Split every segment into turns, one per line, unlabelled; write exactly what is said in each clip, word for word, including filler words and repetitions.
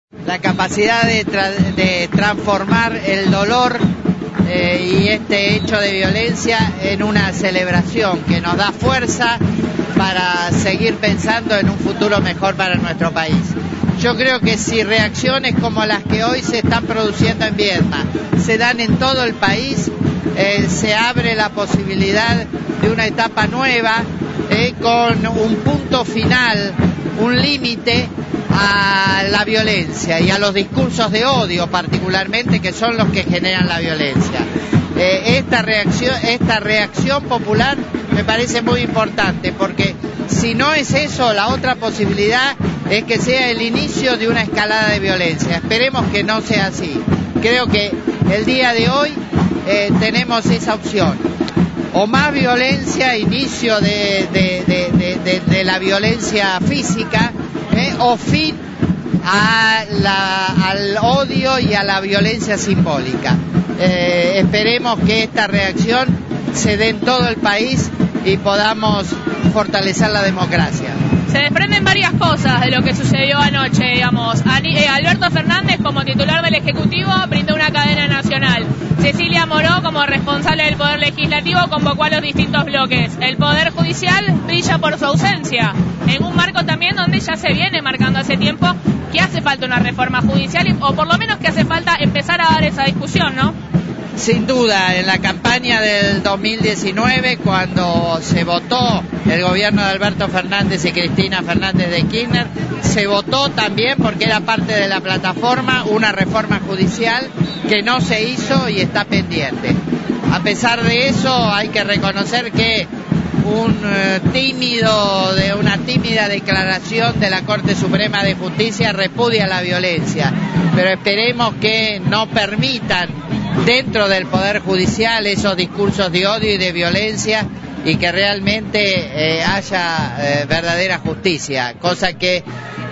La capacidad de, tra de transformar el dolor eh, y este hecho de violencia en una celebración que nos da fuerza para seguir pensando en un futuro mejor para nuestro país. Yo creo que si reacciones como las que hoy se están produciendo en Viedma se dan en todo el país, eh, se abre la posibilidad de una etapa nueva eh, con un punto final, un límite a la violencia y a los discursos de odio particularmente, que son los que generan la violencia. Eh, esta reacción, esta reacción popular me parece muy importante, porque si no es eso, la otra posibilidad es que sea el inicio de una escalada de violencia. Esperemos que no sea así. Creo que el día de hoy eh, tenemos esa opción. O más violencia, inicio de, de, de, de, de, de la violencia física, eh, o fin a la, al odio y a la violencia simbólica. Eh, esperemos que esta reacción se dé en todo el país y podamos fortalecer la democracia.
Se desprenden varias cosas de lo que sucedió anoche, digamos. Alberto Fernández, como titular del Ejecutivo, brindó una cadena nacional. Cecilia Moró, como responsable del Poder Legislativo, convocó a los distintos bloques. El Poder Judicial brilla por su ausencia, en un marco también donde ya se viene marcando hace tiempo que hace falta una reforma judicial, o por lo menos que hace falta empezar a dar esa discusión, ¿no?
Sin duda, en la campaña del dos mil diecinueve, cuando se votó el gobierno de Alberto Fernández y Cristina Fernández de Kirchner, se votó también, porque era parte de la plataforma, una reforma judicial que no se hizo y está pendiente. A pesar de eso, hay que reconocer que un eh, tímido, de una tímida declaración de la Corte Suprema de Justicia repudia la violencia, pero esperemos que no permitan dentro del Poder Judicial esos discursos de odio y de violencia, y que realmente eh, haya eh, verdadera justicia, cosa que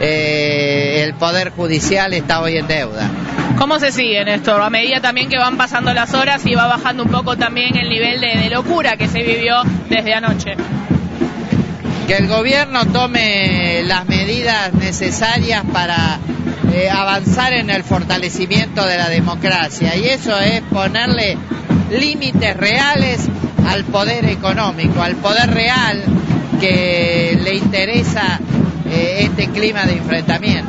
eh, el Poder Judicial está hoy en deuda.
¿Cómo se sigue, Néstor? A medida también que van pasando las horas y va bajando un poco también el nivel de, de locura que se vivió desde anoche.
Que el gobierno tome las medidas necesarias para eh, avanzar en el fortalecimiento de la democracia, y eso es ponerle límites reales al poder económico, al poder real que le interesa eh, este clima de enfrentamiento.